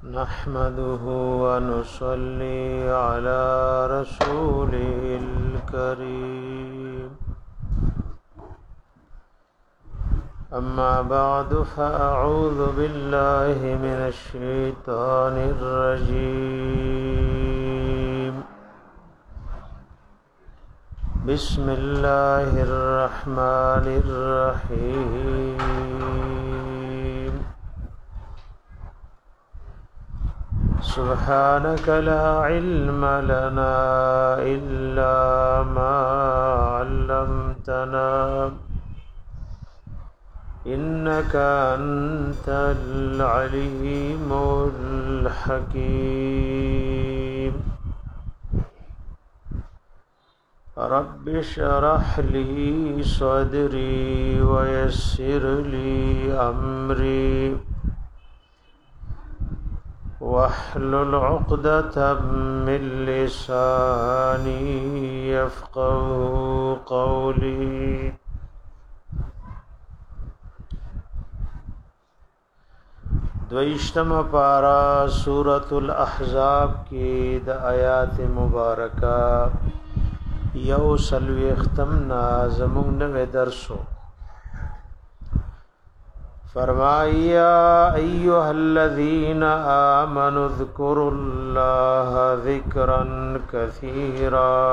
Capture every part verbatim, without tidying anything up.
نحمده ونصلي على رسوله الكريم أما بعد فأعوذ بالله من الشيطان الرجيم بسم الله الرحمن الرحيم سبحانك لا علم لنا إلا ما علمتنا إنك أنت العليم الحكيم رب اشرح لي صدري ويسر لي أمري واحلل عقدة من لساني يفقهوا قولي دویشتم پارا سورة الاحزاب کی د آیات مبارکہ یو سلوی ختمنا زمون نوے درسو فرمایا ایها الذین آمنوا اذکروا اللہ ذکرا کثیرا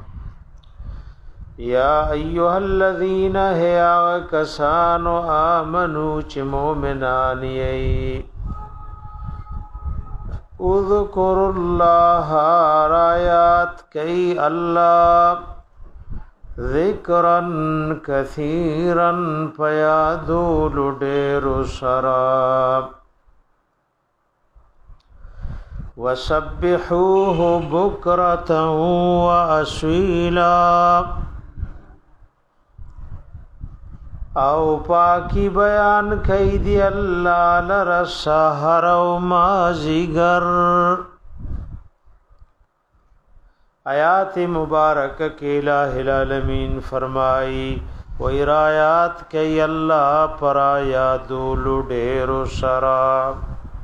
یا ایها الذین ہے آغا کسانو آمنو چی مومنان یئی اذکروا اللہ رایات کئی اللہ ذکرا کثیرا پیادول دیر سراب وسبحوه بکرتا واسویلا او پاکی بیان کئی دی اللہ لرسحر و مازگر آیات مبارک کے الہ العالمین فرمائی و ارایات کئی اللہ پر آیادولو ڈیرو سراب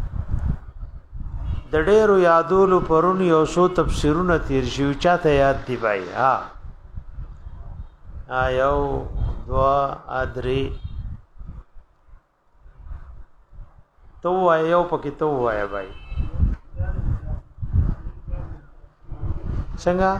د ډېرو یادولو پرون یو څو تفسیرونه تیر شي چاته یاد دی بای ها یو دوا ادري تو یو پکې تو وای بای څنګه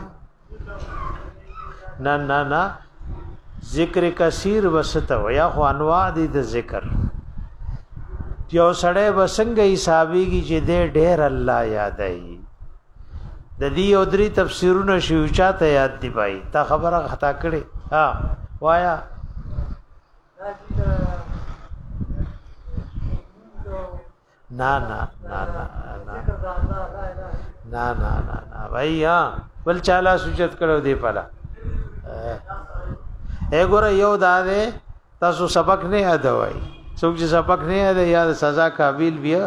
نه نه نه ذکر کثیر وسته یا خو انواع دي د ذکر یو سړی بسنګ حسابيږي چې دې ډېر الله یادای د دې او درې تفسیرونه شو چاته یاد دی بای تا خبره خطا کړي ها وایا نا نا نا نا نا نا نا نا بھائی ها بل چاله سوچت کړو دی پالا اے ګوره یو دا دې تاسو سبق نه یاد وای څوک چې سبق نه یاد یاد سزا قابل بیا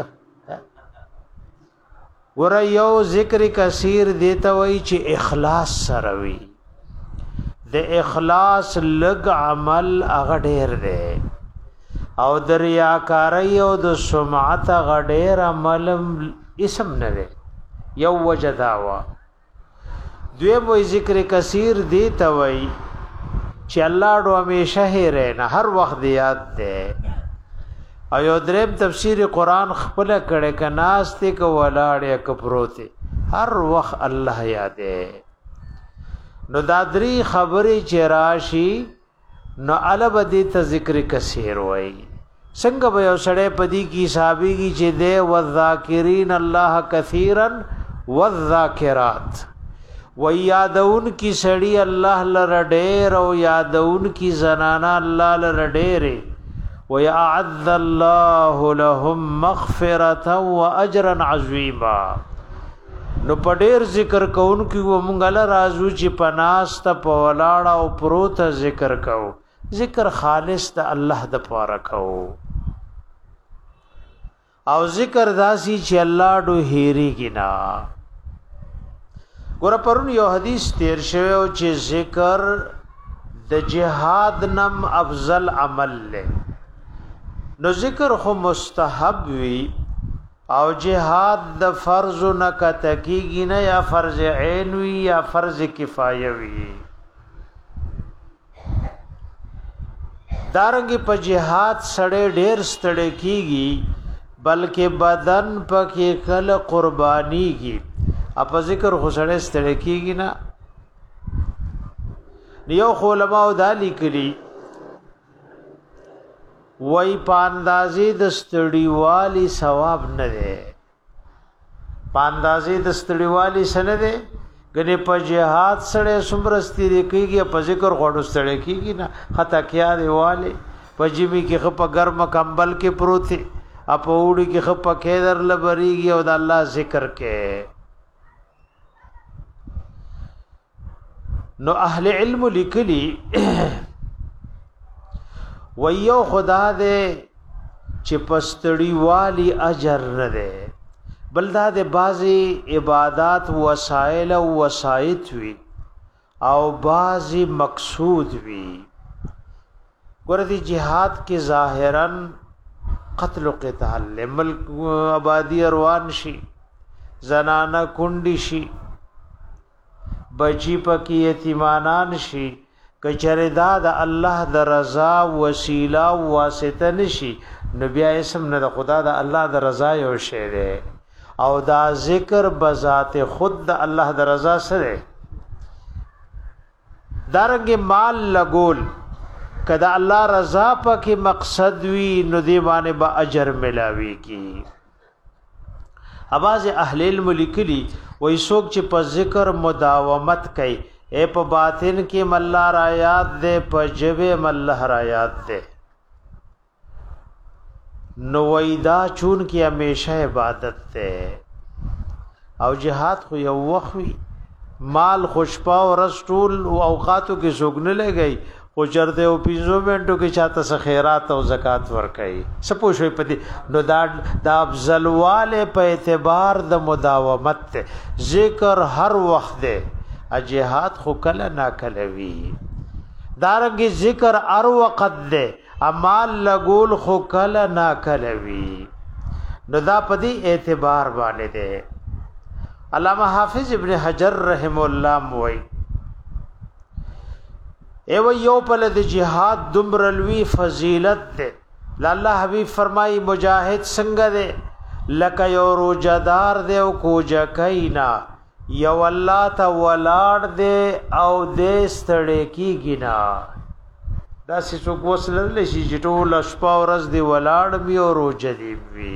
ګوره یو ذکر کثیر دیتا وای چې اخلاص سره وي د اخلاص لګ عمل هغه ډېر دی او د ریاکاری او د سمعت هغه ډېر عمل اسم نه دی یو وجداوا دوی وای ذکر کثیر دیتا وای چې الله ډو همیشه هره نه هر وخت یاد دی ایو دریم تفسیر قرآن خپل کړه کناس ته کو ولاړه کپروته هر وخت الله یادې نو دادری خبرې چراشی نو الب دې ته ذکر کثیر وای څنګه به یو سړی پدی کی صحابي چې دې والذاکرین الله کثیرا والذاکرات و یادون کی سړی الله لره ډېر او یادون کی زنانا الله لره ډېر وَيَعَذَّ اللَّهُ لَهُمْ مَغْفِرَةً وَأَجْرًا عَظِيمًا نو پډیر ذکر کون کی و مونږه لا رازو چې پناس ته پولاړه او پروت ذکر کو ذکر خالص ته الله د پاره کو او ذکر داسي چې الله ډو هيري کینا ګور پرون یو حدیث تیر شوی او چې ذکر د جهاد نم افضل عمل له نو ذکر خو مستحب وی او جهاد د فرض نه کتکیږي نه یا فرض عین وی یا فرض کفایه وی دارنګ په جهاد سړی ډیر ستړی کیږي بلکې بدن پکې کله قربانیږي اپ ذکر خو سړی ستړی کیږي نه یو علماء دالی کلی وای پاندازې د ستړیوالي ثواب نه ده پاندازې د ستړیوالي سره ده غني په جهاد سره سمرستي کیږي په ذکر غوړو ستړی کیږي نه خطا کیا دیواله په جمی کې خپ ګرم کمبل کې پروت اپ وړي کې خپ کېدر لبريږي او د الله ذکر کې نو اهل علم لیکلي ویو خدا دې چې پستړی والی اجر نه ده بلدا دې بازي عبادت وسایل او وسایت وی او بازي مقصود وی ګور دې jihad کې ظاهرا قتل و قتال ملک آبادی روان شي زنانه کندي شي بچی پکې یتیمانان شي کچره دا د الله د رضا وسیله واسطه نشي نبی اسم نه د خدا د الله د رضا یو شی دی او دا ذکر بذات خود د الله د رضا سره دارنګ مال لګول کدا الله رضا پکې مقصد وی نو دی باندې با اجر ملاوي کی اواز اهل علم لیکلی وای څوک چې په ذکر مداومت کوي اے په باطن کې مله را یاد دے په جبه مله را یاد دے نو ویدا چون کې همیشه عبادت ته او جهاد خو یو وخوي مال خوشپا او رسول او اوقاتو کې زوګنه لګي خو چرته او پینځو منټو کې چاته س خیرات او زکات ورکړي سپو شوي پدې نو دا د افضلواله په اعتبار د مداومت ته ذکر هر وخت ده جهاد خو کله نا کله وی دارنګ ذکر هر وخت ده اعمال لګول خو کله نا کله وی نو دا پدې اعتبار باندې ده علامہ حافظ ابن حجر رحم الله موي ایو یو پل د جهاد دمرلوی فضیلت ده الله حبیب فرمای مجاهد څنګه ده لکه یو روزدار ده او کوجا کینا یو الله ته ولاړ ده او دې ستړی کیږي نا دا څه وسلل شي چې ټول شپه ورځ دی ولاړ می او روزه دی وی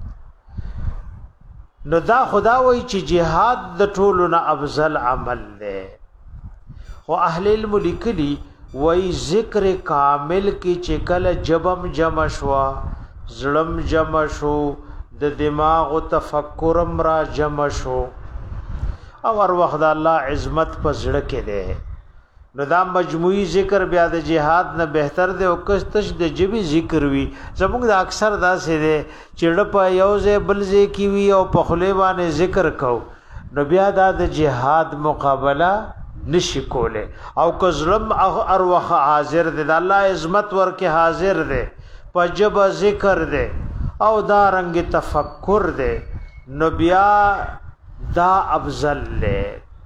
نو دا خدا وای چې جهاد د ټولو نه افضل عمل ده او اهل علم لیکلی وای ذکر کامل کی چکل جبم جمع شوا ظلم جمع شو د دماغ او تفکرم را جمع شو او ور وخت الله عظمت په زړه کې ده نو دا مجموعي ذکر بیا د جهاد نه بهتر ده او کستش د جبي ذکر وی زموږ د اکثر دا سه ده چړ په یوځه بلځه کی وی او په خله باندې ذکر کو نو بیا دا د جهاد مقابله نشی کوله او که ظلم اروخ حاضر ده الله عظمت ورکه حاضر ده پجب ذکر ده او دا رنگ تفکر ده نو بیا دا افضل له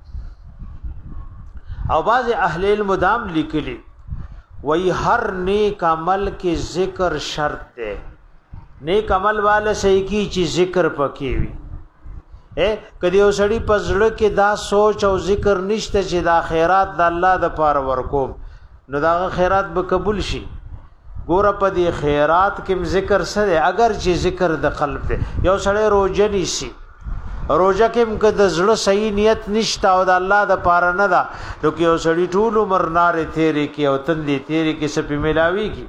او باز اهل علم دام لیکلی وی هر نیک عمل کې ذکر شرط ده نیک عمل والا صحیح کی چې ذکر پکې وي اے کدی اوسړي پزړه کې دا سوچ او ذکر نشته چې دا خیرات د الله د پاره ورکوم نو دا خیرات به قبول شي ګور په دې خیرات کې ذکر سره اگر چې ذکر د قلب دی یو سړی روزه نیسی روزه کې مکه د زړه صحیح نیت نشته او د الله د پاره نه ده نو کې یو سړی ټول عمر ناره تیرې کې او تندې تیرې کې سپې ملاوي کی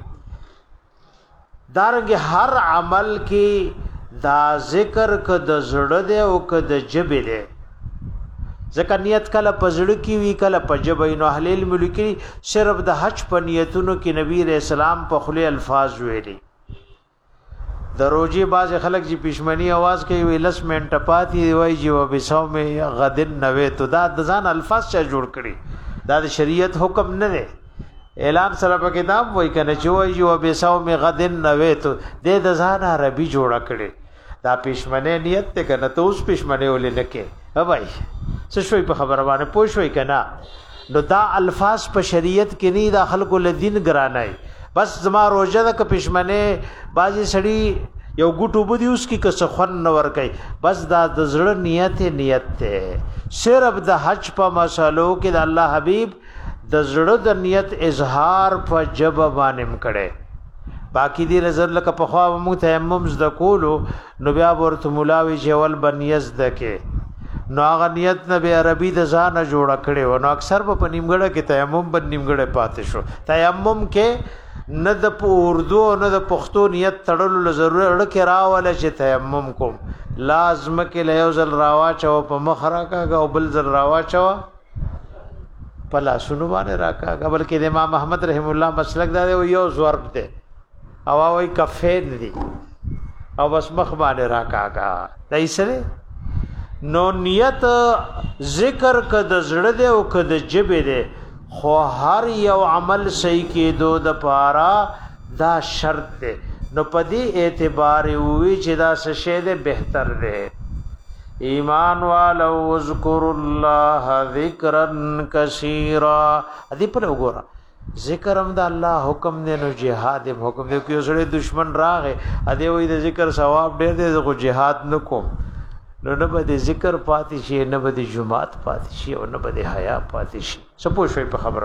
دارنګ هر عمل کې دا ذکر ک د زړه دی او ک د جبه دی ځکه نیت کله پزړه کی وی کله پجبه نو اهل علم لیکي صرف د حج په نیتونو کې نبی رسول الله په خلی الفاظ ویلي د روزي باز خلک چې پښمنی आवाज کوي ویلس منټ پاتې وای جو بسو می غدن نوې تو دا د ځان الفاظ چا جوړ کړي دا د شریعت حکم نه دی اعلان سره په کتاب وای کنه چې وای جو بسو می غدن نوې تو د ځان عربي جوړ کړي دا پښمنه نیت ته کنه ته اوس پښمنه ولې نکې ها بھائی څه شوي په خبره باندې پوه شوي کنه نو دا الفاظ په شریعت کې نه دا خلکو له دین ګرانای بس زما روزه د پښمنه بازي سړی یو ګټو بده اوس کې کس خون نه ور کوي بس دا د زړه نیت نیت ته صرف د حج په مسالو کې د الله حبيب د زړه د نیت اظهار په جب باندې کړي باقی دی نظر لکه په خوا مو تیمم ز د کولو نو بیا ورته ملاوي جوال بنیز دکه نو هغه نیت نه به عربي د ځانه جوړ کړي و نو اکثر په نیمګړه کې تیمم بن نیمګړه پاتې شو تیمم کې نه د اردو نه د پښتو نیت تړلو ضرورت کې راواله چې تیمم کوم لازم کې له یو ځل راوا چو په مخ راکاګه او بل ځل راوا چو په لاسونو باندې راکاګه بلکې د امام احمد رحم الله مسلک دا یو ضرب دی او وايي کفین دی او بس مخ باندې راکاګه دای سره نو نیت ذکر کد زړه دی او کد جبه دی خو هر یو عمل صحیح کېدو د پارا دا شرط دی نو پدې اعتبار وی چې دا څه شی دی بهتر دی ایمان والو ذکر الله ذکرا کثیرا ادي په وګوره ذکر هم د الله حکم دی نو جهاد هم حکم دی کیو سره دشمن راغې ادي وې د ذکر ثواب ډېر دی خو جهاد نکوم نو نه به ذکر پاتې شي نه به جمعات پاتې شي او نه به حیا پاتې شي سپو شوي په خبره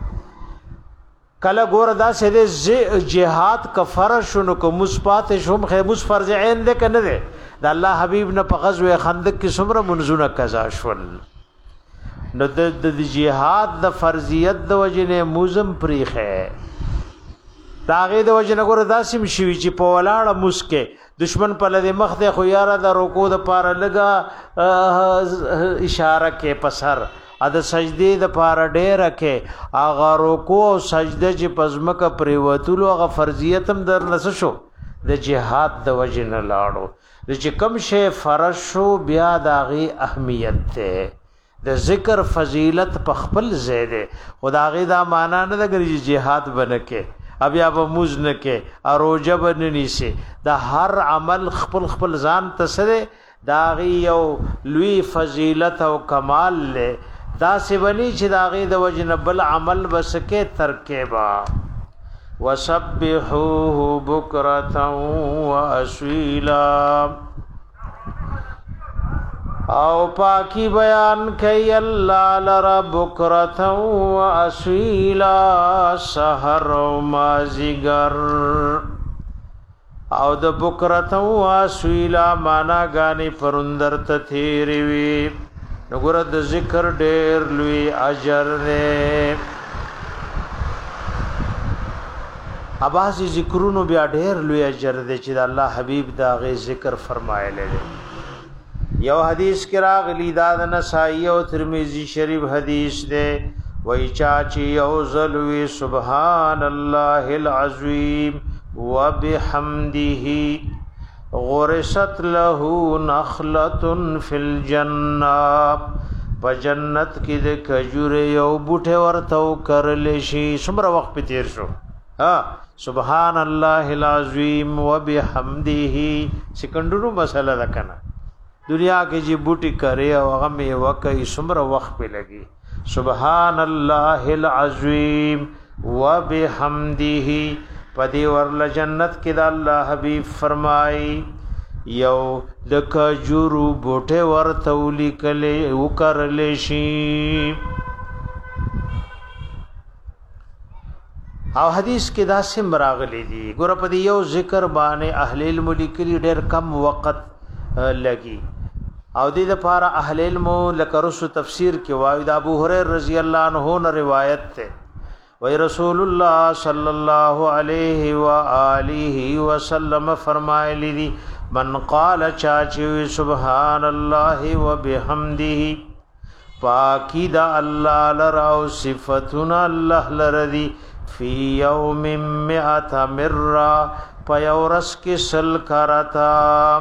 باندې کله ګور دا سه د جهاد کفر شنو کو مثبت شوم خیمس فرض عین ده کنه ده د الله حبیب نه په غزوه خندق کې څومره منزونه قضا شول نو د جهاد د فرضیت د وجنه موزم پریخه داغه د وجنه ګور داسیم شوی چې په ولاړه مسکه دشمن په لدی مخ د خو یاره د رکوع د پاره لګه اشاره کې پسر ا د سجدي د پاره ډېر کې اغه رکوع او سجده چې پزمک پریوتلو هغه فرضیت هم در نس شو د جهاد د وجنه لاړو چې کم شی فرض شو بیا داغي اهمیت ته د ذکر فضیلت په خپل زیاده خداغي دا معنا نه د جهاد بنکه ابیا به موز نه کې اروجه بننی سي دا هر عمل خپل خپل ځان تسره داغي یو لوی فضیلت او کمال له دا سی بنی چې داغي د وجنه بل عمل بسکه ترکیبا وسبحوه بکرة واسیلا او پاکی بیان کئی اللہ لرا بکرتا و اسویلا سحر و مازیگر او د بکرتا و اسویلا مانا گانی پرندر تثیری وی نگورا د ذکر دیر لوی اجر نے ابازی ذکرونو بیا ډیر لوی اجر دی چې د الله حبیب دا غي ذکر فرمایلی دی یو حدیث کې راغلی دا د نسائی او ترمذی شریف حدیث دی وای چاچی او زلوی سبحان الله العظیم وبحمده غرست له نخلة فی الجنه بجنت کې د کجور یو بوټه ورته کرل شي څومره وخت په تیر شو ها سبحان الله العظیم وبحمده سکندونو مسله ده کنه دنیا کې چې بوټي کرے او هغه می وکي څومره وخت په لګي سبحان الله العظیم وبحمده پدی ورل جنت کې د الله حبیب فرمای یو د کجورو بوټه ورته ولیکلې وکړلې شي او حدیث کې دا سم راغلي دي ګور په یو ذکر باندې اهل علم لیکلي ډېر کم وخت لګي او دې لپاره اهل علم لکرس تفسیر کې وایي د ابو هريره رضی الله عنه نه روایت ده وای رسول الله صلی الله علیه و آله وسلم فرمایلی دي من قال چاچوي سبحان الله وبحمده پاکی دا الله لرا او صفاتنا الله لرضی فی یوم مئات مرہ پیورس کی سل کرتا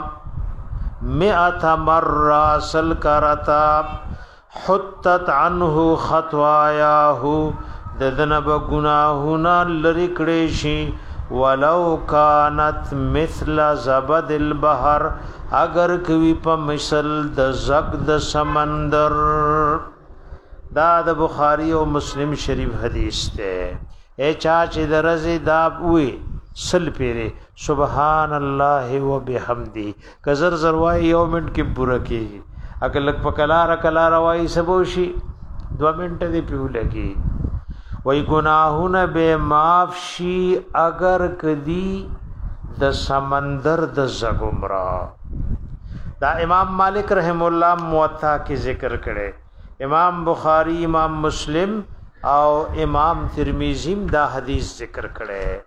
مئات مرہ سل کرتا حتت عنه خطوایاه ددن بگناهنا لری کړي شي ولو كانت مثل زبد البحر اگر کوي په مثل د زګ د سمندر. دا د بخاری او مسلم شریف حدیث ته اے چا چې درزه دا وی سل پیری سبحان الله وبحمده کزر زروای یو منټ کې پوره کیږي. اگر لک پکلار کلار وای سبوشي دو منټ دی پیو لګي. وای گناهونه به معاف شي اگر کدی د سمندر د زګمرا. دا امام مالک رحم الله موطا کې ذکر کړي، امام بخاری، امام مسلم او امام ترمذی دا حدیث ذکر کړي.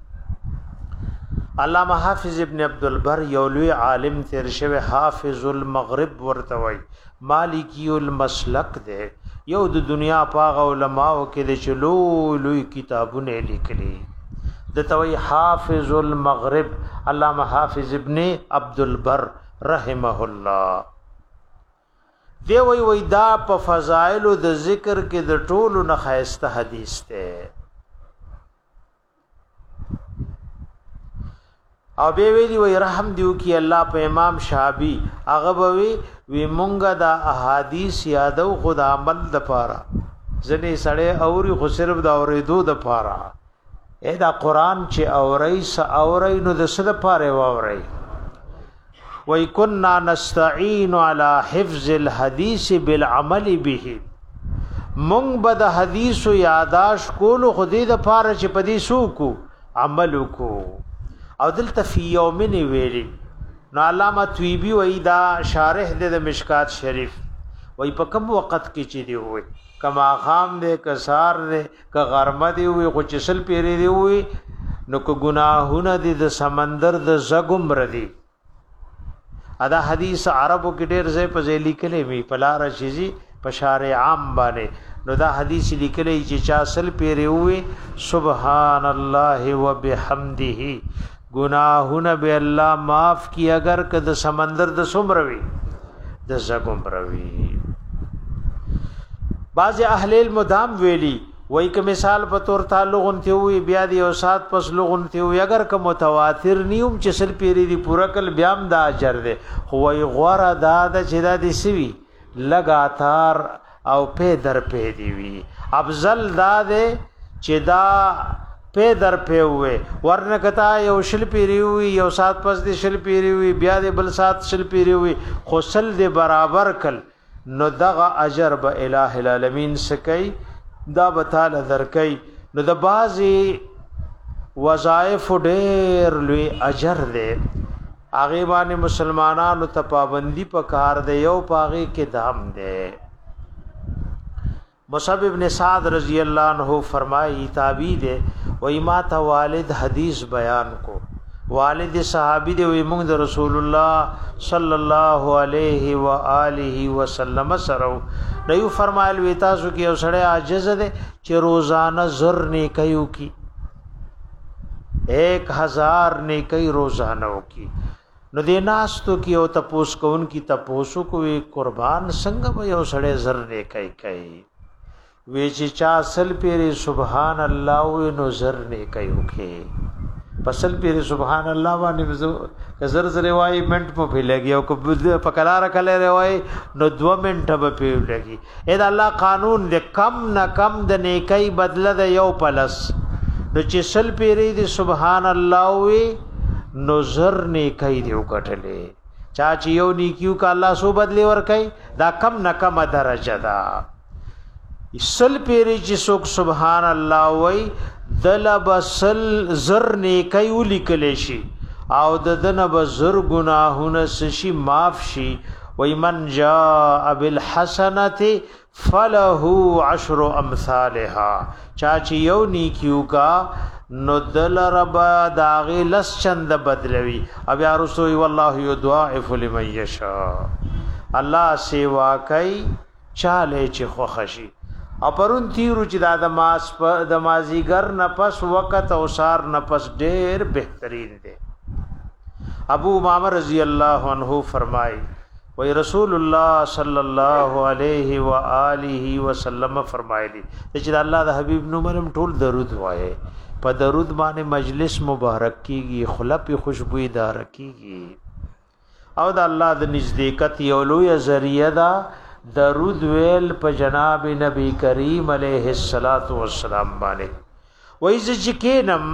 علامہ حافظ ابن عبد البر یولوی عالم تیر شوی حافظ المغرب ورتوي مالکی المسلک دے یو د دنیا پاغ علماء کې د چلو لوی کتابونه لیکلي د توي حافظ المغرب علامہ حافظ ابن عبد البر رحمه الله. دی وی وی دا په فضائل د ذکر کې د ټولو نه خاسته حدیث ته. او به ویلی وی رحم دیو کی الله په امام شابی هغه وی وی مونږه دا احادیث یادو خدا عمل د پاره ځنې سړی اوري خو صرف دا اورېدو د پاره. اې دا قران چې اوري س اوري نو د څه د پاره واوري. وی كنا نستعين على حفظ الحديث بالعمل به مونږ به د حدیث یاداش کولو خو دې د پاره چې پدې سو کو عمل کو. او دلته فی یومن ویلی نو علامه طیبی وی دا شارح د مشکات شریف وی په کوم وخت کې چې دی وي کما خام دې کسار دې ک غرمه دی وي خو چسل پیری دی وي نو کو گناهونه دې د سمندر د زګم ردی. ادا حدیث عربو کې ډېر ځای په ځای لیکلې وی پلار شيزي په شارع عام باندې نو دا حدیث لیکلې چې چا سل پیری وي سبحان الله وبحمده گناہونه به الله معاف کی اگر که د سمندر د سمروي د زګم روي. بعض اهل المدام ویلی وای که مثال په تور تعلق انته وي بیا دی او سات پس لوغ انته وي اگر که متواتر نیوم چې سل پیری دی پورا کل بیام دا اجر ده وای غوړه دا د چې دا دی سوي لگاتار او په در په دی وی افضل دا ده چې دا په در په وې ورنه کتا یو شل پیری وي یو سات پس دی شل پیری وي بیا دی بل سات شل پیری وي خو سل دی برابر کل نو دغه اجر به الٰه العالمین سکی دا بتاله درکې. نو د بازي وظایف ډېر لوی اجر دی هغه باندې مسلمانانو ته پابندي پکار دی یو پاغي کې دام دی. مصعب ابن سعد رضی اللہ عنہ فرمائی تابعی دے وی ما تا والد حدیث بیان کو والد صحابی دے وی مونږ د رسول الله صلی الله علیه و آله وسلم سره نو فرمایل وی تاسو کې یو سړی عاجز دی چې روزانه زر نیکیو کی ایک ہزار نیکی روزانه کی نو دې ناستو کې او تپوس کون کی تپوسو کوی قربان څنګه به یو سړی زر نیکی کوي وی چې چا اصل پیری سبحان الله و نو زر نه کوي کې پسل پیری سبحان الله باندې زر زر وای منټ په پی لګي او په کلار کله روای نو دو منټ په پی لګي. اې دا الله قانون دې کم نه کم د نیکی بدله د یو پلس نو چې سل پیری دی سبحان الله وی نو زر نیکی دی وکټلې چا چې یو نیکیو کا الله سو بدلی ور کوي دا کم نه کم درجه ده. سل پیری چې څوک سبحان الله وای دل بسل زر نیکی ولیکل شي او د دنه بزر گناهونه شي معاف شي. وای من جاء بالحسنه فله عشر امثالها چا چې یو نیکیو کا نو دل رب داغی لس چند بدلوي او یا رسول والله يضاعف لمن يشاء الله سیوا کوي چاله چې خوښي. اپرون تیرو چې دا د ماس په د مازیګر نفس وخت او سار نفس ډېر بهترین دی. ابو امامه رضی الله عنه فرمای وی رسول الله صلی الله علیه و آله وسلم فرمایلی چې الله د حبیب نو مرم ټول درود وایي په درود باندې مجلس مبارک کیږي خلپ خوشبوئی دار کیږي او د الله د نزدېکت یو لوی ذریعہ دا درود ویل په جناب نبی کریم علیه الصلاۃ والسلام باندې وایي چې کینم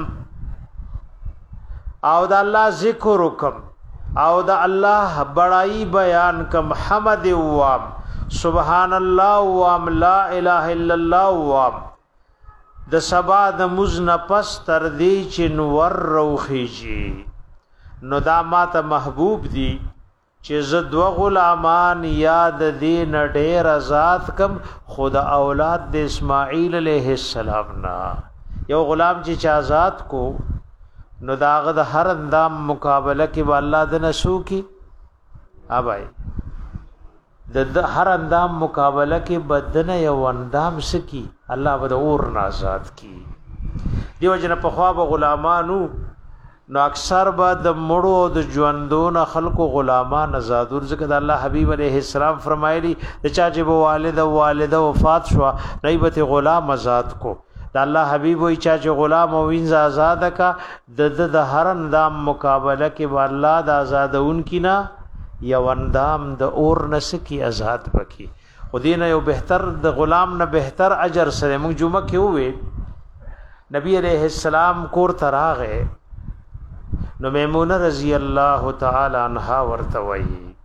او د الله ذکر وکم او د الله بڑائی بیان کم حمد وام سبحان الله وام لا اله الا الله وام د سبا د مزن پس تر دی چې نور روخیږي نو دا ماته محبوب دی چې زه دو غلامان یاد دین ډیر آزاد کم خود اولاد د اسماعیل علیہ السلام نا یو غلام چې آزاد کو نو داغه د هر اندام مقابله کې الله د نسو کی ابای د هر اندام مقابله کې بدن یو اندام سکی الله به د اور نازاد کی دیو جن په خوا به غلامانو نو اکثر به د مړو د ژوندون خلقو غلامان آزادور ځکه د الله حبیب علیه السلام فرمایلی د چا چې به والد او والده وفات شو غیبت غلام آزاد کو د الله حبیب وی چا چې غلام او وینځ آزاد کا د د هر اندام مقابله کې به الله د آزادون کینا یو اندام د اور نسکی آزاد پکی خدینه یو بهتر د غلام نه بهتر اجر سره موږ جمعه کې وې نبی علیہ السلام کور تراغه نو میمونه رضی الله تعالی عنها ورته وی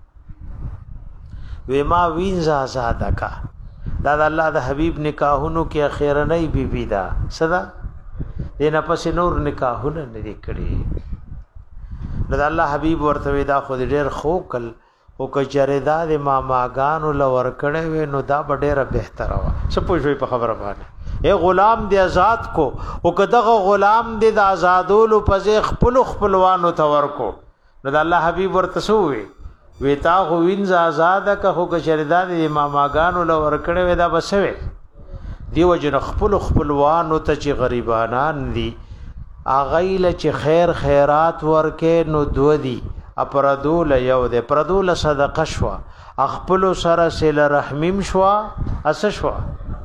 وې ما وینځ آزاد کا دا د الله د حبیب نکاحونو کې اخیرنۍ بیبی دا صدا دینه پس نور نکاحونه نه کړي نو د الله حبیب ورته دا خو ډېر خوکل او کچریدا د ماماګانو لور کړه و نو دا ډېر بهتره وا سپوږی په خبره باندې اے غلام دی آزاد کو او کداغه غلام دی د آزادولو په خپل خپلوانو تور کو نو د الله حبیب ورته سوې ویتا خو وینځ آزاد کا خو کچریدا د ماماګانو لور کړه و دا بسوي دیو جن خپل خپلوانو ته چې غریبانان دي اغیل چې خیر خیرات ورکه نو دو دی اپردول یو دی پردول صدقه شوا خپل سره سل رحمیم شوا اس شوا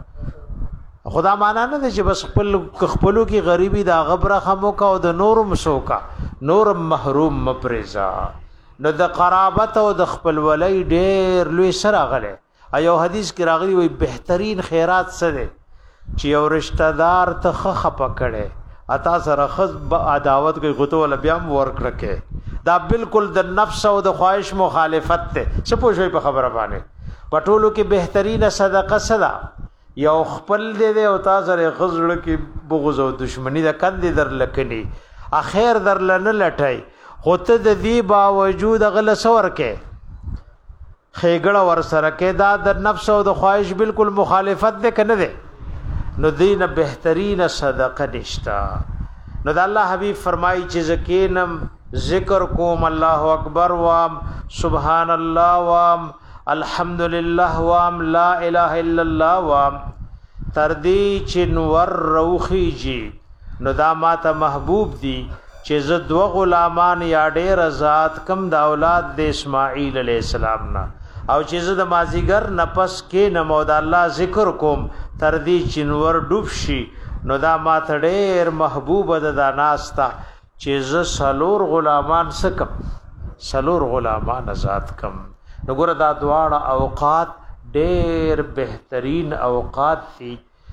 خدا معنا نه چې بس خپل خپلو کی غریبی دا غبره خمو کا او د نور مسوکا نور محروم مپرزا نو د قرابت او د خپل ولی ډیر لوی سره غله ایو حدیث کې راغلی وي بهترین خیرات سره چې یو رشتہ دار ته خخ پکړي اتا سره خذ عداوت کوي غوتو ول بیا ورکړه دا بالکل د نفس او د خواهش مخالفت ته څه پوښوي په خبره باندې پټولو کې بهترین صدقه صدا یو خپل دې او تا سره خزړه کې بغض او دشمنی د کندې در لکني اخر در لنه لټای خود د دې باوجود غل سور کې خېګړه ور سره کې دا د نفس او د خواهش بالکل مخالفت ده کنه ده نو دین بهترین صدقه نشتا نو د الله حبیب فرمایي چې زکینم ذکر کوم الله اکبر وام سبحان الله وام الحمدلله وام لا اله الا الله وام تر دې چې نور روخیږي نو دا ماته محبوب دي چې زه دو غلامان یا ډېر آزاد کم د اولاد د اسماعیل علیہ السلام نه او چې زه د مازیګر نفس کې نمود الله ذکر کوم تر دې چنور ډوب شي نو دا ما ته ډېر محبوب ده دا ناستا چې زه سلور غلامان سکم سلور غلامان آزاد کم نو ګوره دا دواړه اوقات ډېر بهترین اوقات دي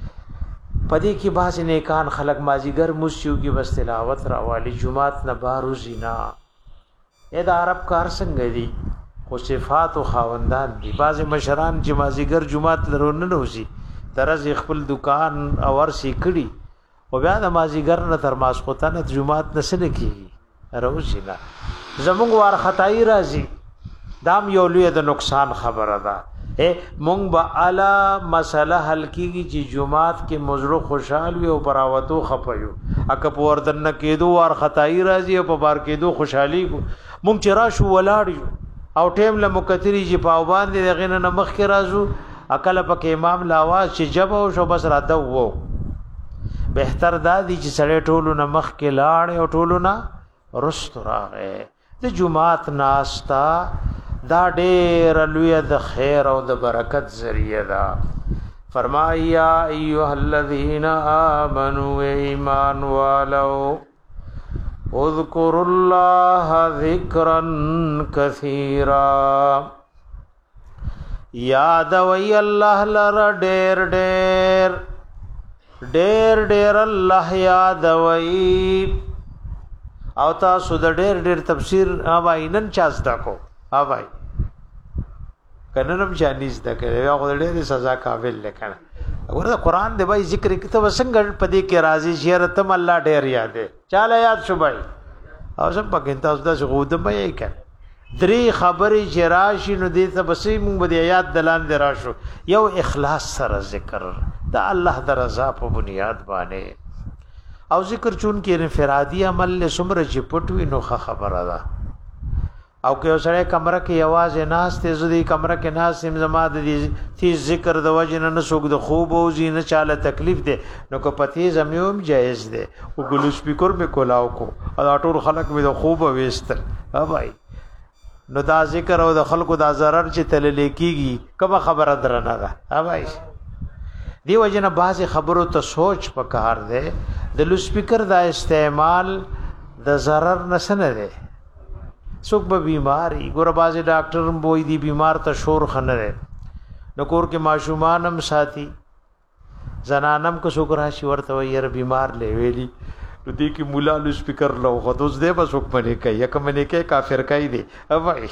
پدې کې باز نیکان خلق مازیګر مسیو کې بس تلاوت راوالی جمعات نه بارو زینا اې دا عرب کار څنګه دي خو صفات او خاوندان دي بعض مشران چې مازیګر جمعات لرونه نوځي درز خپل دکان اور سی کړي او بیا د مازیګر نه تر ماسخوتانه جمعات نسل کیږي روزي نه زموږ وار خدای راځي دام یو لوی د نقصان خبره ده اے مونږ به اعلی مسله حل کیږي چې جمعات کې مزرو خوشحال وي او براوتو خپيو اک په وردن کېدو وار خدای راځي او په بار کېدو خوشحالي مونږ چې را شو ولاړ او ټیم له مکتری چې پاو باندې دغه نه مخ کې راځو اکل پکې امام لاواز چې جب او شو بس را دو وو بهتر دا دي چې سړی ټولو نه مخ کې لاړ او ټولو نه رست راغې د جمعات ناستا دا ډېر لوی د خیر او د برکت ذریعہ ده فرمایا ایها الذین آمنوا ایمان والو اذکروا الله ذکرا کثیرا یاد وی الله لرا ډیر ډیر ډیر ډیر الله یاد وی او تاسو د ډیر ډیر تفسیر اوای نن چاستا کو اوای کننم جانیز دا کوي هغه ډېر سزا قابل لکنه ورته قران دی بھائی ذکر کتاب څنګه پدې کې راضي شهر تم الله ډېر یاد دی چاله یاد شو بھائی او سم پکې تاسو د غوډه مې کړ درې خبرې جراشي نو دې ته بسې موږ به یاد دلان دی راشو یو اخلاص سره ذکر دا الله د رضا په بنیاد باندې او ذکر چون کې انفرادي عمل له سمره چې پټوي نو خبره ده او که سره کمره کې आवाज ناس ته زدي کمره کې ناس سم زما د دې تی ذکر د وجه نه سوق د خوب او زینه چاله تکلیف ده نو کو پتی زميوم جایز ده او ګلو سپیکر په کولاو کو او ټول خلک مې د خوب وېستل ها بھائی نو دا ذکر او د خلکو دا zarar چې تل لیکيږي کبه خبره درنه ده ها بھائی دی وجه نه بعض خبرو ته سوچ پکار ده د لو سپیکر دا استعمال د zarar نسنه ده څوک به بیماری ګور بازي ډاکټر بوئی دی بیمار ته شور خنه ده نکور کې ماشومانم ساتي زنانم کو څوک راشي ورته ير بیمار لې ویلي نو دې کې مولا لو سپیکر لو غدوز دې بس څوک باندې کوي یک باندې کوي کافر کوي دی اوای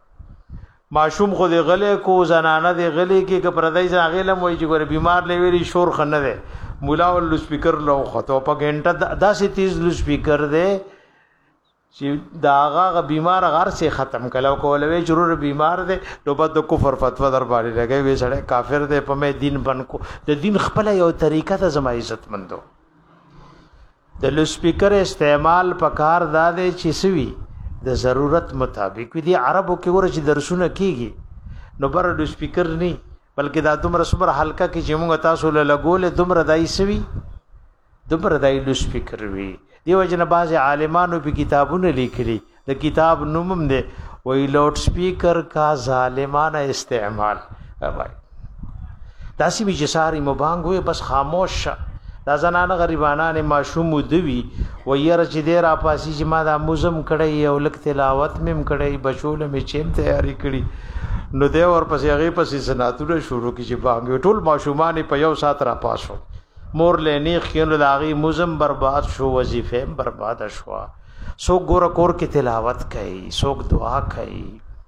ماشوم خو دې غلې کو زنانه دې غلې کې ک پردای ځاغله موي چې ګور بیمار لې ویلي شور خنه ده مولا ول سپیکر لو خطو په غنټه داسې تیز لو سپیکر ده چې دا هغه بیمار غر سے ختم کلو کولوي ضرور بیمار دی نو بد کفر فتوا در باندې لګي وې سړی کافر دی په مې دین بن کو د دین خپل یو طریقه ته زما عزت مندو د لسپیکر استعمال پکار داده چې سوي د ضرورت مطابق دی عربو کې ور چې درسونه کیږي نو بر لسپیکر نه بلکې دا دومره صبر حلقه کې چې موږ تاسو له لګول دومره دای سوي دومره دای لسپیکر وی دیو جن باز عالمانو په کتابونه لیکلي د کتاب نومم دی وی لاؤډ سپیکر کا ظالمانه استعمال وای داسې به جساري مبانګ وي بس خاموش دا زنانه غریبانه معشوم دوی و ير چې دی را پاسي چې ما دا موزم کړی او لک تلاوت مم کړی بچول می چیم تیاری کړی نو دی ور پسې هغه پسې سناتونه شروع کی چې بانګ ټول معشومان په یو سات را پاسو مور لنی خیل لاغي مزم برباد شو وظیفه برباد شو سو ګور کور کې تلاوت کوي سو دعا کوي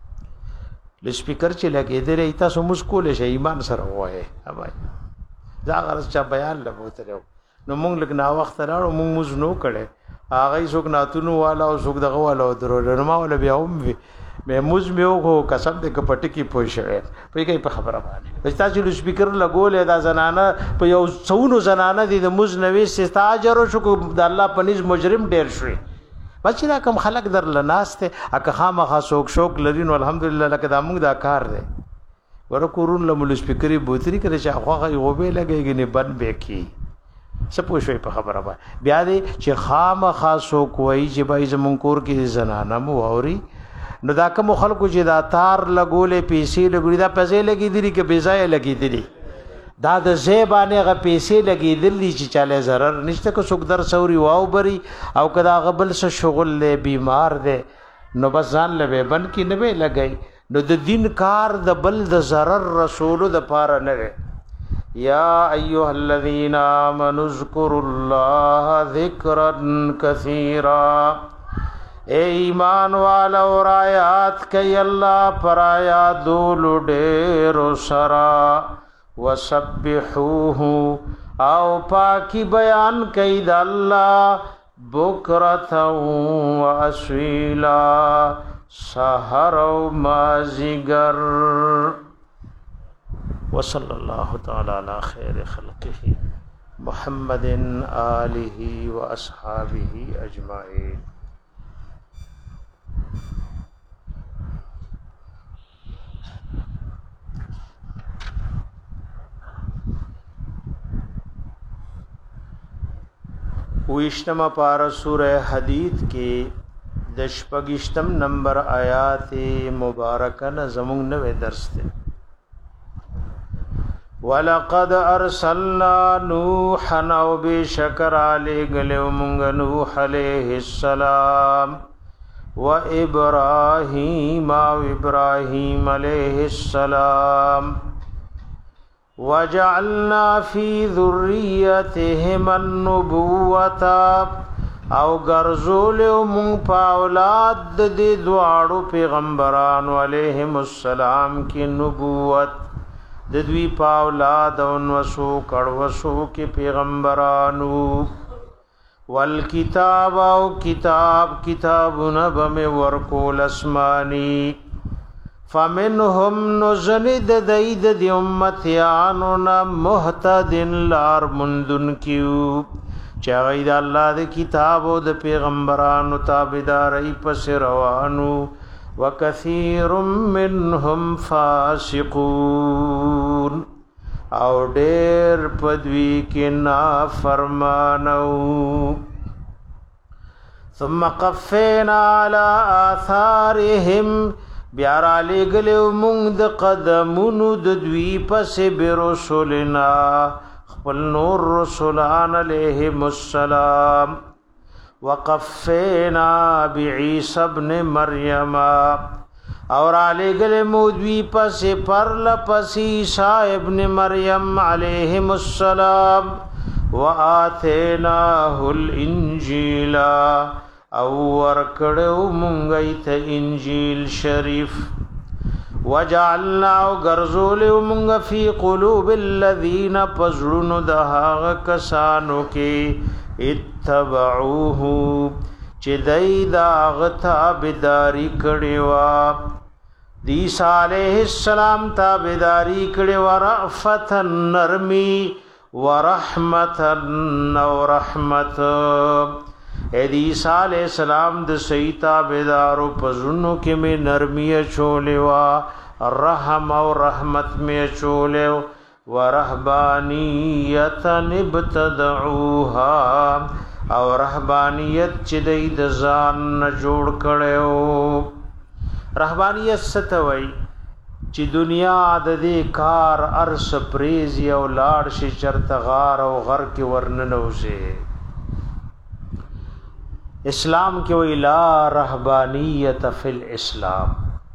لسپیکر چې لګې درې تاسو مسکول شي ایمان سره وای اوبای دا غرض چا بیان لبوته نو مونږ لګ نا وخت راړو مونږ مز نو کړي هغه څوک ناتونو والا او څوک دغه والا درو نو ول بیا هم مې موز میو کو قسم دې کپټ کی پوښه په کې په خبره باندې چې تاسو سپیکر لګولې دا زنانه په یو څونو زنانه دي د موز نوې ستاجر شو کو د الله پنيز مجرم ډیر شوی بچی دا کم خلق در لناسته اکه خامخا شوک شوک لرین الحمدلله لکه دا موږ دا کار دی ور کورون لمل سپیکرې بوتري کړي چې هغه غوبې لګيږي نه بن بکی سپو شوی په خبره باندې بیا دې چې خامخا شوک وای چې بای زمون کور کې زنانه مو اوري نو دا کوم خلکو چې دا تار لګولې پیسې لګولې دا پیسې لګې دي کې بيځای لګې دي دا د زیبانه غ پیسې لګې دي چې چاله zarar نشته کو څوک در سوري واو بری او کدا غبل څه شغل له بیمار ده نو بس ځان له بن کې نه به لګي نو د دین کار د بل د zarar رسول د پاره نه یا ایها الذین آمنوا اذکروا الله ذکرا کثیرا اے ایمان والا اور آیات کئی اللہ پر آیات دولو ډیر سرا وسبحوه او پاکی بیان کئی دا اللہ بکرتا و اسویلا سحر و مازگر وصلی اللہ تعالی علی خیر خلقه محمد آلہ و اصحابہ اجمعین. ویشتم پارا سورہ حدید کے دشپگشتم نمبر آیات مبارکہ زمون نوے درس دے. ولقد ارسلنا نوحا او بشکر علی گلو مونږ نوح علیہ السلام و ابراهیم او ابراهیم علیہ السلام وجعلنا فی ذریتهم النبوة او ګرځول مونږ په اولاد د دواړو پیغمبرانو علیهم السلام کې نبوت د دوی په اولاد او وسو کړوسو کې پیغمبرانو والکتاب او کتاب کتابونه بم ورکول اسمانی فمنهم نزند دید دی امتیانو نا محتدن لار مندن کیو چاگئی دا اللہ دی کتاب و دا پیغمبرانو تابداری پس روانو وکثیر منهم فاسقون او ډیر پدوی کې نافرمانو ثم قفینا علی آثارهم بیا را لګلو مونږ د قدمونو د دوی پسې برسولنا خپل نور رسولان علیهم السلام وقفینا بعیسی ابن مریم اور علی گل مودوی پس پر لپس عیسی ابن مریم علیہم السلام وآتیناه الانجیل او ورکڑو منگیت انجیل شریف وجعلنا غرزول منگ فی قلوب الذین پزړونو د هغه کسانو کې اتبعوه چې دای دا غتابداری کړي وا دی صالح السلام تابداری کړي وا رأفتن نرمی ورحمتن او رحمت اے دی صالح السلام د سیتا بیدارو پزونو کې می نرمی چولې وا رحم او رحمت می چولې ورهبانیت ابتدعوها او رهبانیت چې د ځان نه جوړ کړو رهبانیت ستوي چې دنیا د دې کار ارس پریزي او لاړ شي چرته غار او غر کې ورننوځي اسلام کې وی لا رهبانیت فی الاسلام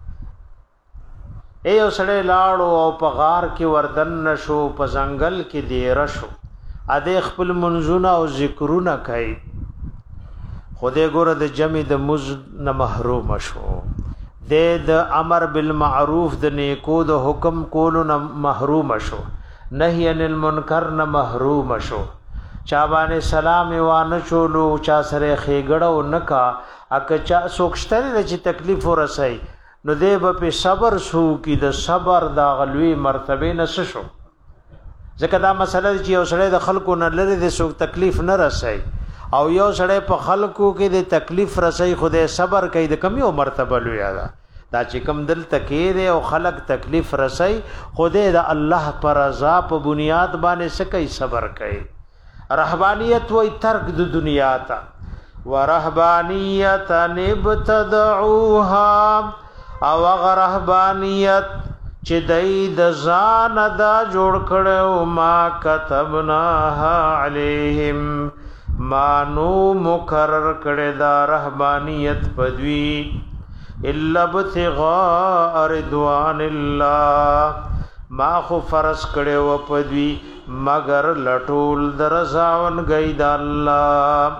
اے اوسړې لاړو او په غار کې وردن نشو په ځنګل کې دی رشو ا دې خپل منځونه او ذکرونه کوي خدای ګوره د جمع د مز نه محروم شو د امر بالمعروف د نیکو د حکم کولو نه محروم شو نهی عن المنکر نه محروم شو چا باندې سلام وانه چولو چا سره خېګړو نکا اک چا سوکشتل چې تکلیف ورسای نو دې په صبر سو کی د صبر دا غلوی مرتبه نس شو ځکه دا مسله چې یو سړی د خلکو نه لري د سو تکلیف نه رسای او یو سړی په خلکو کې د تکلیف رسای خدای صبر کوي د کم یو مرتبه لوي دا دا چې کم دل تکې دی او خلق تکلیف رسای خدای د الله پر رضا په بنیاد باندې سکه صبر کوي رهبانیت وای ترک د دنیا تا ورهبانیت نبتدعوها او رهبانیت چې دای د ځان دا جوړ کړو ما كتبناها علیهم ما نو مقرر کړه دا رهبانیت پدوی الا ابتغاء رضوان الله ما خو فرض کړه و پدوی مگر لټول درزاون گئی د الله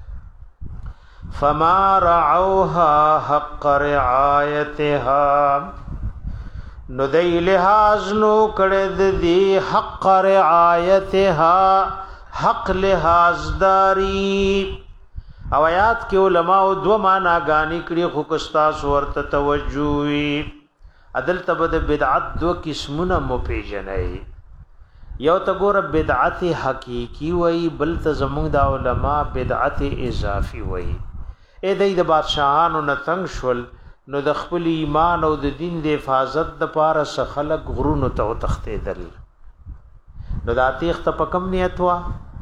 فما رعوها حق رعایتها نو دی لحاظ نو کړه د دی حق رعایتها حق لحاظ داری او آیات کې علماء دو معنا غانی کړي خو کستا ورته توجهي عدل تبد بدعت دو قسمونه مو پیژنئ یو ته ګور بدعت حقيقي وای بل ته زمونږ د علماء بدعت اضافي وای اې د بادشاہانو نه تنگ شول نو د خپل ایمان او د دین د حفاظت د پاره خلق غرونو ته تختیدل نو د اتیخ ته پکم نیت وا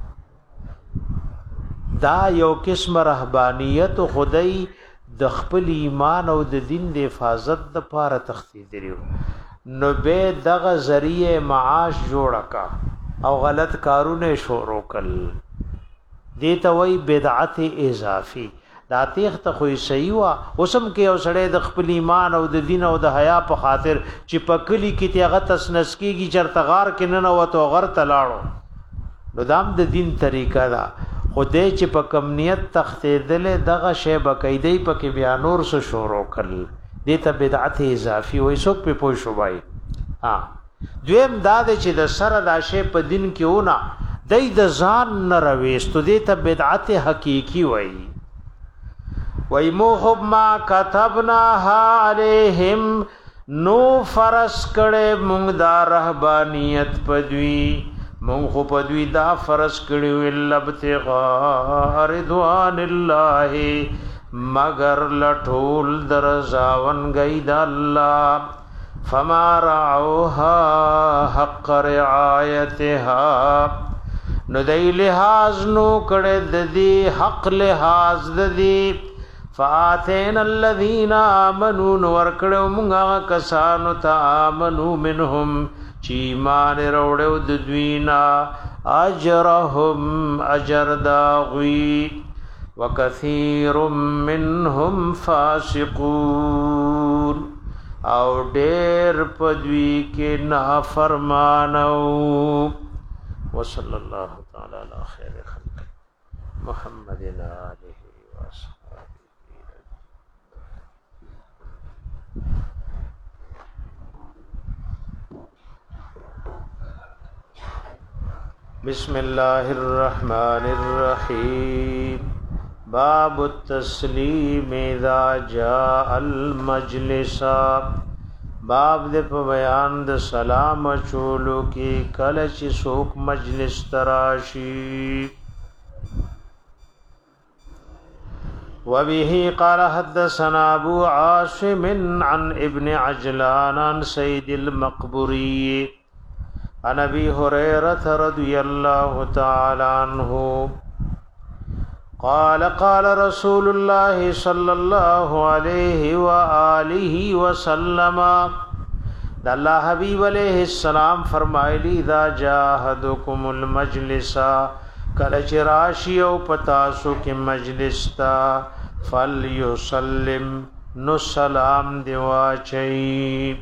دا یو قسم رهبانیت خدای د خپل ایمان او د دین د حفاظت د پاره تختیدل نو به دغه ذریعہ معاش جوړ کا او غلط کارونه شروع کړل دیته وای بدعت اضافي دا تیغ ته خو صحیح وا اوسم کې او سړی د خپل ایمان او د دین او د حیا په خاطر چې پکلی کې تیغه تسنس کیږي چرتغار کې نه نو تو غر تلاړو نو دام د دین طریقه دا خدای چې په کمنیت تختیدل دغه شی بقیدی په کې بیا نور سو شروع کړل دیتا بدعت اضافی وای څوک په پوه شو وای ها دویم دا چې د سره دا شی په دین کې ونه دای د ځان نه رويستو دیتا بدعت حقيقي وای وای موحب ما كتبناها عليهم نو فرض کړه مونږ دا رهبانيت پدوي مونږ خو پدوي دا فرض کړو لبتغاء رضوان الله مگر لټول درزاون گئی د الله فما رعوها حق رعایتها نو دی لحاظ نو کړه د دې حق لحاظ د دې فاتین الذین آمنوا نور کړه مونږه کسانو ته آمنو منهم چې ایمان وروړو د دوینا اجرهم اجر داغوی وکثیر منهم فاسقون او ډېر پدوی کې نافرمانو وصلی الله تعالی علی خیر خلق محمد علیه وصحبه بسم الله الرحمن الرحیم باب التسلیم اذا جاء المجلس باب د په بیان د سلام چولو کې کله چې څوک مجلس تراشي وبه قال حدثنا ابو عاصم عن ابن عجلان عن سيد المقبري عن ابي هريره رضي الله تعالى عنه قال قال رسول الله صلى الله عليه واله وسلم الله حبيب عليه السلام فرمایلی اذا جاهدكم المجلس کله چې راشي او پتا سو کې مجلس تا فليسلم نو سلام دی واچي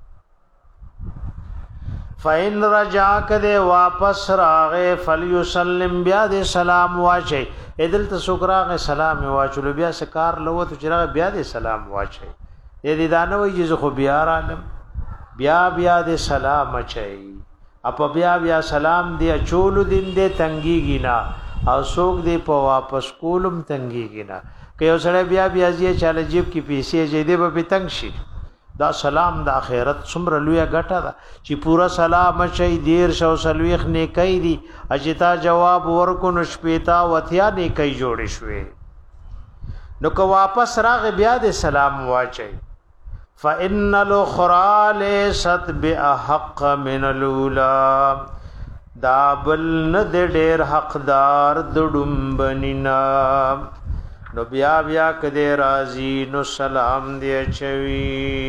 فین رجا کده واپس راغه فلیسلم بیا دې سلام واچي ادل ته شکرغه سلام واچلو بیا سکار لو ته چرغه بیا دې سلام واچي دې دانه وی چې خو بیا عالم بیا بیا دې سلام اچي اپ بیا بیا سلام دې اچول دین دې تنګي گینا او سوق دې په واپس کولم تنګي گینا که یو سره بیا بیا یې چاله جیب کې پیسې دې به تنګ شي دا سلام د اخرت څومره لوی غټه ده چې پورا سلام شي دیر شو سلويخ نه کوي دي اجتا جواب ورکو نو شپېتا وتیا نه کوي جوړې شوې نو کو واپس راغ بیا د سلام واچي فان الاخرى ليست باحق من الاولى دا بل نه ډېر حقدار دډمبنینا نو بیا بیا کده راضی نو سلام دی چوي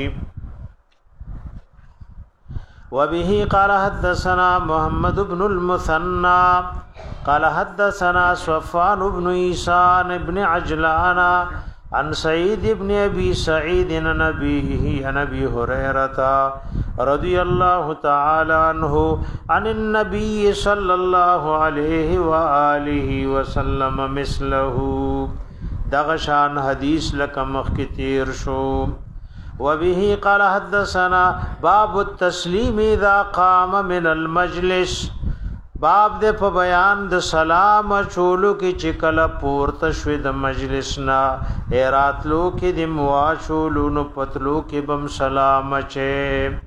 وبه قال حدثنا محمد بن المثنى قال حدثنا صفوان بن عيسى بن عجلان عن سعيد بن ابي سعيد عن ابيه عن ابي هريره رضي الله تعالى عنه عن النبي صلى الله عليه واله وسلم مثله دغشان حدیث لک مخ کی تیر شو وبه قال حدثنا باب التسلیم اذا قام من المجلس باب د په بیان د سلام چولو کی چکل پورته شو د مجلس نا راتلو کی د مواشولو نو پتلو کی بم سلام چه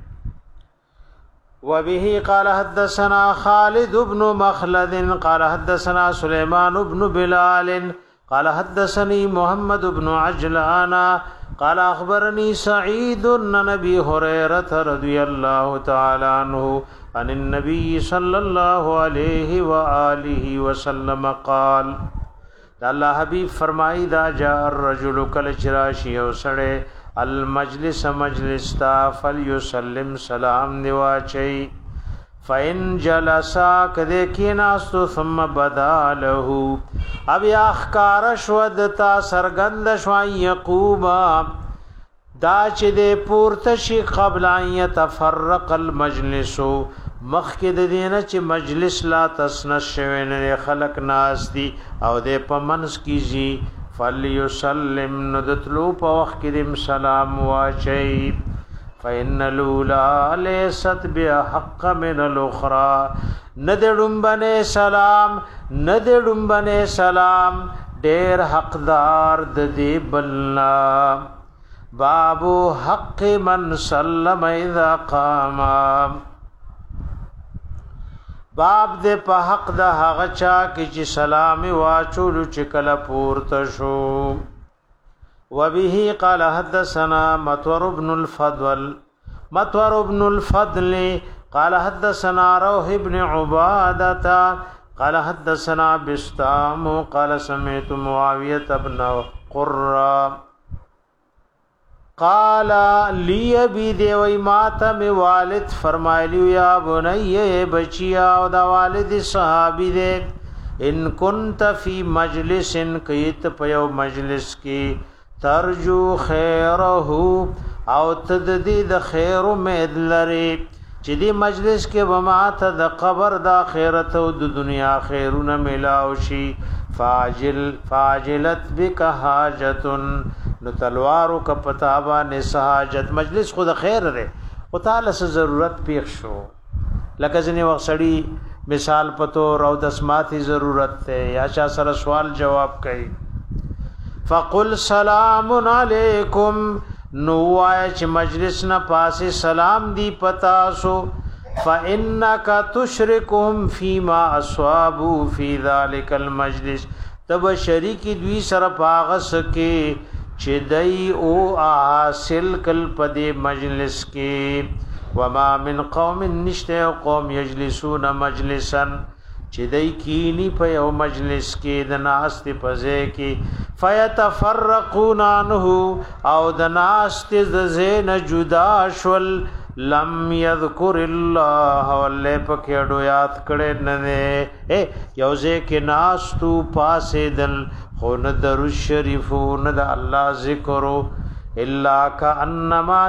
وبه قال حدثنا خالد بن مخلد قال حدثنا سليمان بن بلال قال حدثني محمد بن عجلان قال اخبرني سعيد بن ابي هريره رضي الله تعالى عنه عن النبي صلى الله عليه واله وسلم قال الله حبيب فرمای دا جاء الرجل کل چراشی او سړی المجلس مجلس تا فلیسلم سلام دیواچی فإن جلسا کده کی ناستو ثم بدا له اب یا اخکار شودتا سرگند شوان یقوبا دا چې د پورته شي قبل ان يتفرق المجلس مخکې د دینه چې مجلس لا تسنس شوی نه خلق ناس دي او د پمنس کیږي فليسلم ندتلو په وخت کې سلام واچي فإن الأولى ليست بحق من الأخرى ندړم بنه سلام ندړم بنه سلام ډېر حقدار د دې بلنا باب حق من سلم اذا قام باب دې په حق د هغه چا کې چې سلام واچول چې کله پورته شو وبه قال حدثنا مطور بن الفضل مطور بن الفضل قال حدثنا روح بن عبادة قال حدثنا بستام قال سمعت معاوية بن قرة قال لی بی دیوی ماتا می والد فرمایلیو یا بنی بچیا او دا والد صحابی دے ان کنت فی مجلس کیت پیو مجلس کی ترجو خیرہو او تددی د خیر امید لري چې دی مجلس کې وماته د قبر د خیرت او د دنیا خیرونه ملاو شي فاجل فاجلت بک حاجتن نو تلوارو کا پتابا نے سہاجت مجلس خود خیر رہے او تعالی سے ضرورت پیښ شو لکه ځنی وخت سړی مثال پتو رو دسماتی ضرورت ته یا چا سره سوال جواب کوي فقل سلام علیکم نو وای چې مجلس نه پاسه سلام دی پتا سو فانک تشرکهم فيما اصابوا في ذلك المجلس تب شریک دوی سره پاغس کې چې دای او حاصل کل پدې مجلس کې وما من قوم نشته قوم یجلسون مجلسا چې دای کینی په یو مجلس کې د ناس ته پځه کې فیتفرقون عنه او د ناس ته زین جدا شول لم یذکر الله ولله پکې ډو یاد کړي نه اے یوځه کې ناس تو پاسه دل خو نه درو شریفو نه د الله ذکرو الا کانما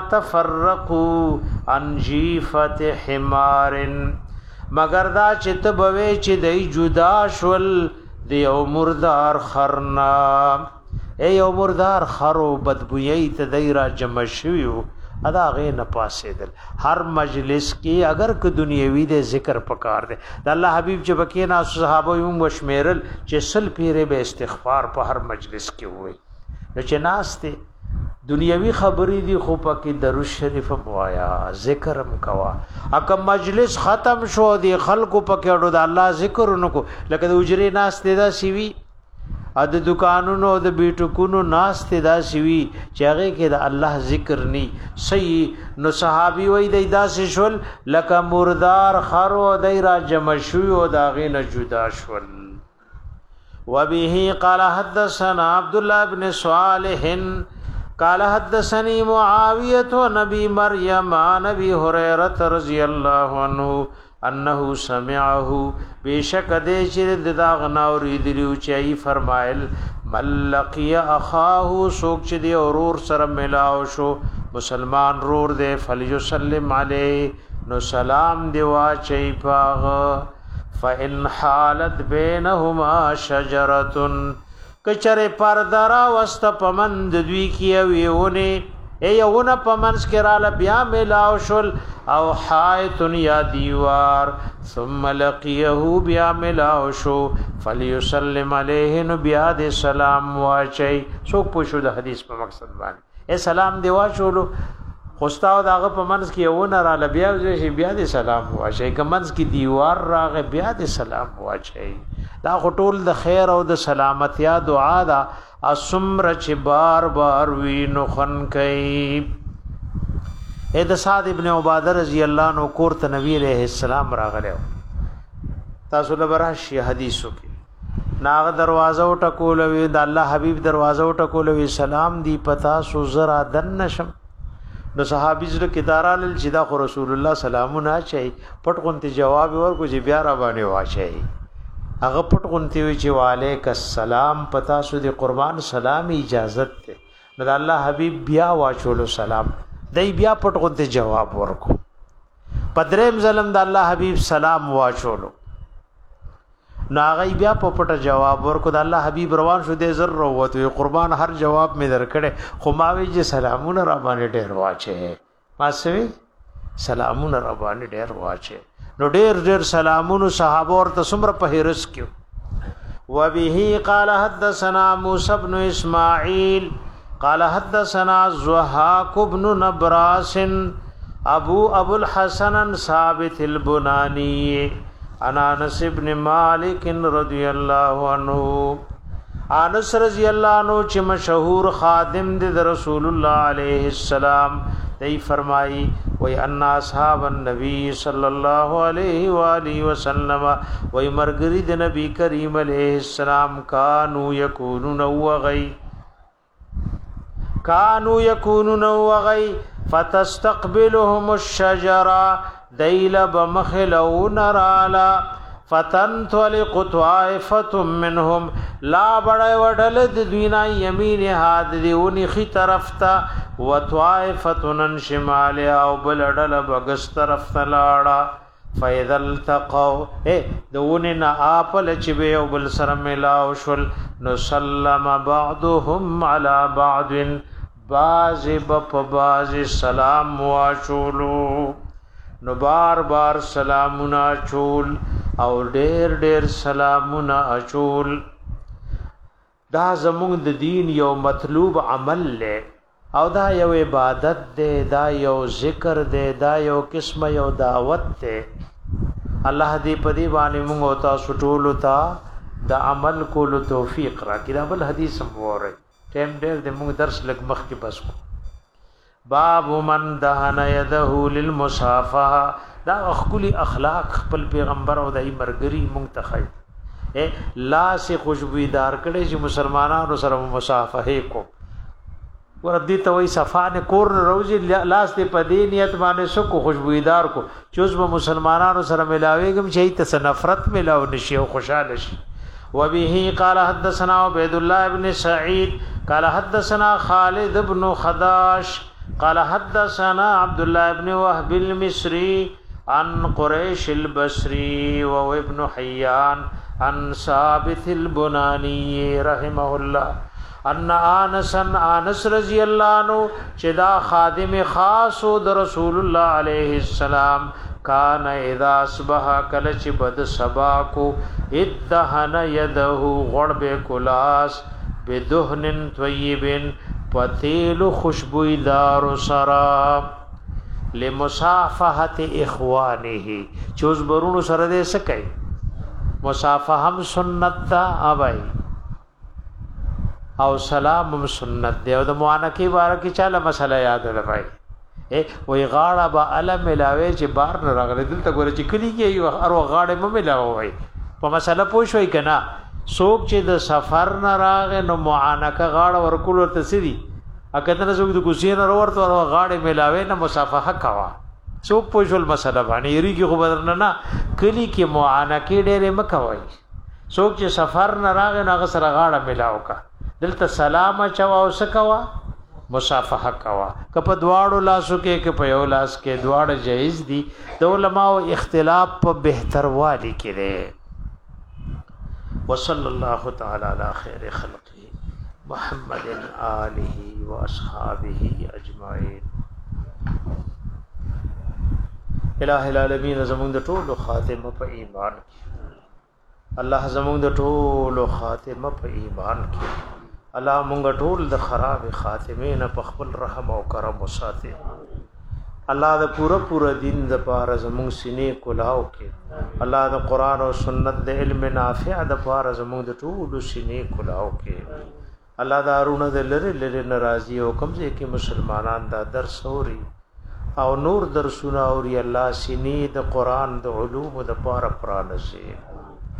تفرقوا عن جیفه حمار مگر دا چې ته بوي چې دای جدا شول د یو مردار خرنا ای یو مردار خرو بدبوئی ته دای را جمع شویو ادا غې نه پاسې دل هر مجلس کې اگر که دنیوي د ذکر پکار دے د الله حبیب چې بکینا صحابه یم وشمیرل چې سل پیره به استغفار په هر مجلس کې وي نو چې ناس ته دنیوي خبرې دي خو پکې درود شریف موایا ذکر م کوا اکه مجلس ختم شو دي خلکو پکې اډو د الله ذکر نکو لکه د اجرې ناس ته دا سیوی ا د دکانونو د بیٹکونو ناس ته دا سیوی چې هغه کې د الله ذکر ني صحیح نو صحابي وای د داسې شول لکه مردار خرو دای را جمع شو او دا غې نه جدا شول وبه قال حدثنا عبد الله بن صالح قال حدثني معاويه نبي مريم نبي هريره رضي الله عنه انه سمعه بیشک دې چې دا غناوري دیو چې فرمایل ملقي اخاه سوک چې دی اورور سره ملاو شو مسلمان رور دې فليسلم عليه نو سلام دی واچي پاغ فان حالت بينهما شجره کچره پردرا واست پمند دوی کیوونه ای یوونه پمنس کراله بیا ملاو شل او حایت یا دیوار ثم لقيه بیا ملاو شو فليسلم عليه نو بیا د سلام واچي سو پوښو د حدیث په مقصد باندې اے سلام دی واچولو خوستاو داغه پمنس کې یوونه را ل بیا چې بیا د سلام واچي کمنس کې دیوار راغه بیا د سلام واچي دا خټول د خیر او د سلامتیا دعا دا اسمر چې بار بار وینو خن کوي اے د سعد ابن عباده رضی الله عنه کور ته نبی علیہ السلام راغله تاسو له براشي حدیثو کې ناغ دروازه ټکولوي د الله حبيب دروازه ټکولوي سلام دی پتا سو زرا دن نشم نو صحابي زره کې دارال چې دا خو رسول الله سلامونه چي پټ غونته جواب ورکو چې بیا را باندې واچي هغه پټ غونته وی چې وعلیک السلام پتا سو دی قربان سلام اجازت ته نو د الله حبيب بیا واچولو سلام دای بیا پټ غونته جواب ورکو پدریم ظلم د الله حبيب سلام واچولو نو هغه بیا په پټه جواب ورکو د الله حبيب روان شو دې زر وروته قربان هر جواب می درکړي خو ما وی چې سلامونه را باندې ډېر واچي ما سوي سلامونه را باندې ډېر واچي نو ډېر ډېر سلامونه صحابه ورته سمره په هرس کېو وبه قال حدثنا موسى بن اسماعيل قال حدثنا زهاق بن نبراس ابو ابو الحسن ثابت البناني انا انس ابن مالک رضی الله عنه انس رضی الله عنه چې مشهور خادم د رسول الله علیه السلام دی فرمایي وای ان اصحاب النبي صلی الله علیه و آله وسلم وای مرګری د نبی کریم علیه السلام کانوا یکونون وغی کانوا یکونون وغی فتستقبلهم الشجره دیل بمخلون رالا فتنطلق طائفه منهم لا بڑای وډل د دوینا یمین هاد دیونی خي طرف تا وطائفه شمال او بلډل بغس طرف ته لاړه فاذا التقوا اے دونی نا اپل چې به او بل سره ملاو شول نو سلم بعضهم على بعض باز بپ باز سلام واچولو نو بار بار سلامونه چول او ډېر ډېر سلامونه اچول دا زموږ د دین یو مطلوب عمل له او دا یو عبادت ده دا یو ذکر ده دا یو قسم یو دعوت ده الله دې په دې باندې موږ او تاسو ټول ته د عمل کولو توفیق راکړي دا بل حدیث هم وره ټیم ډېر د موږ درس لګ مخ کې بس کو باب من دهن يده للمصافحه دا خپل اخلاق خپل پیغمبر او دای مرګري منتخب اے لاس خوشبویدار کړي چې مسلمانانو سره مصافحه کو وردی ته وای صفانه کور روزي لاس دې په دې نیت باندې سو کو خوشبویدار کو چې اوس مسلمانانو سره ملاويږم چې ته نفرت ملاو نشي او خوشاله شي وبه قال حدثنا عبد الله بن سعيد قال حدثنا خالد بن خداش قال حدثنا عبد الله بن وهب المصري عن قريش البصري وابن حيان عن ثابت البناني رحمه الله ان انس انس رضی الله عنه چې دا خادم خاص د رسول الله عليه السلام کان اذا اصبح کل چې بد سبا کو ادهن يده غړب کلاس بدهن طيب پتیل خوشبویدار سرا لمصافحه اخوانه چوز برونو سره دې سکای مصافحه هم سنت تا اوای او سلام هم سنت دی او د موانکی بار کې چاله مسله یاد لوي اے وې غاړه با علم ملاوي چې بار نه راغله دلته ګوره چې کلی کې یو ارو غاړه مې ملاوي په مسله پوښوي کنه سوک چې د سفر نه راغې نو معانکه غاړه ورکول ورته سړي اګه ته سوک د کوسین ورته غاړه ملاوي نه مصافحه کوا سوک پوښول مسله باندې یری کې خو بدرنه نه کلی کې معانکه ډېرې مکوي سوک چې سفر نه راغې نه غسر غاړه ملاو کا دلته سلام چوا او سکوا مصافحه کوا کپ دواړو لاسو کې کې په یو لاس کې دواړه جایز دي د علماء اختلاف په بهتر والی کې ده وصلى الله تعالى على خير خلقه محمد آله واصحابه اجمعين الہ العالمین زمون د ټولو خاتمه په ایمان کې الله زمون د ټولو خاتمه په ایمان کې الله مونږ ټول د خراب خاتمه نه په خپل رحم او کرم وساتي الله د پورا پورا دین د پاره زموږ سینې کلاو کې الله د قران او سنت د علم نافع د پاره زموږ د ټول سینې کلاو کې الله دا رونه د لری لری ناراضي او کمزې کې مسلمانان دا درس اوري او نور درسونه اوري الله سینې د قران د علوم د پاره پرانه شي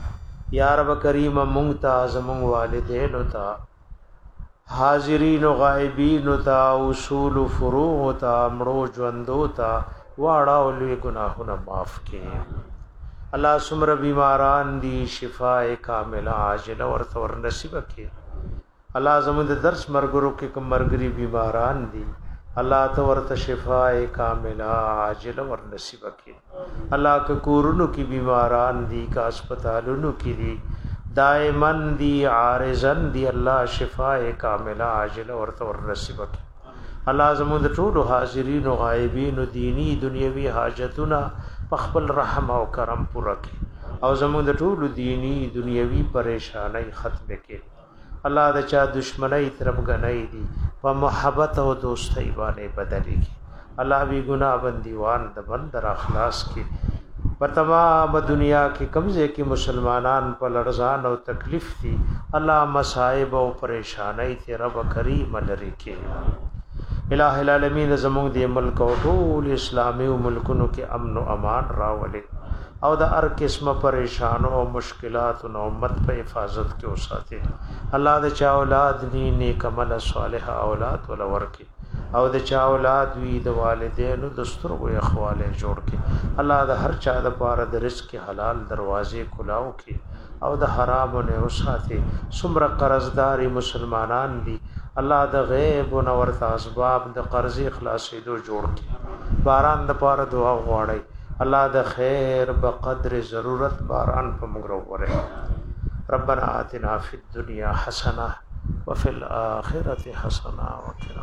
یا رب کریم مونږ ته زمونږ والدینو ته حاضرین و غائبین ته اصول و فروع ته مړو ژوندو ته واړه او لوی ګناهونه معاف کړي الله سمر بیماران دی شفاء کامله عاجله ورته ور نصیب کړي الله زموږ د درس مرګرو کې کوم مرګري بیماران دي الله ته ورته شفاء کامله عاجله ور نصیب کړي الله که کورونو کې بیماران دي کا هسپتالونو کې دي دائمن دی عارضن دی الله شفاء کامله عاجله ورته ور نصیب کړي الله زموږ ټول حاضرین او غایبین او دینی دنیوي حاجتونه په خپل رحم او کرم پوره کړي او زموږ ټول دینی دنیوي پریشانای ختم کړي الله د چا دشمنی ترمګنۍ دي په محبت او دوستۍ باندې بدلې کړي الله بی ګناه بندیوان د بندر اخلاص کې په تمام دنیا کې کمزې کې مسلمانان په لړزان او تکلیف دي الله مصائب او پریشانای ته رب کریم لري کې الہ العالمین زموږ د ملک او ټول اسلامي ملکونو کې امن او امان راولي او د هر قسمه پریشانو او مشکلات او امت په حفاظت کې اوساته الله د چا اولاد ني نیک عمل صالح اولاد ول ورکي او د چا اولاد وی د والدینو دستور او اخواله جوړ کې الله د هر چا د پاره د رزق حلال دروازې کلاو کې او د حرام نه اوساته سمره قرضداري مسلمانان دي الله د غیب او ورته اسباب د قرض اخلاصېدو جوړ کې باران د پاره دعا غواړي الله د خیر بقدر ضرورت باران په موږ وره ربنا آتنا فی الدنیا حسنه وفي الاخره حسنه وقنا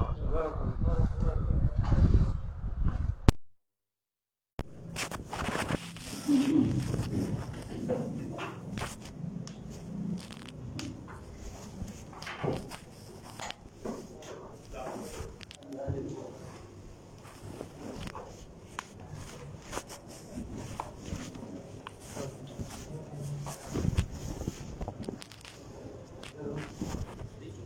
عذاب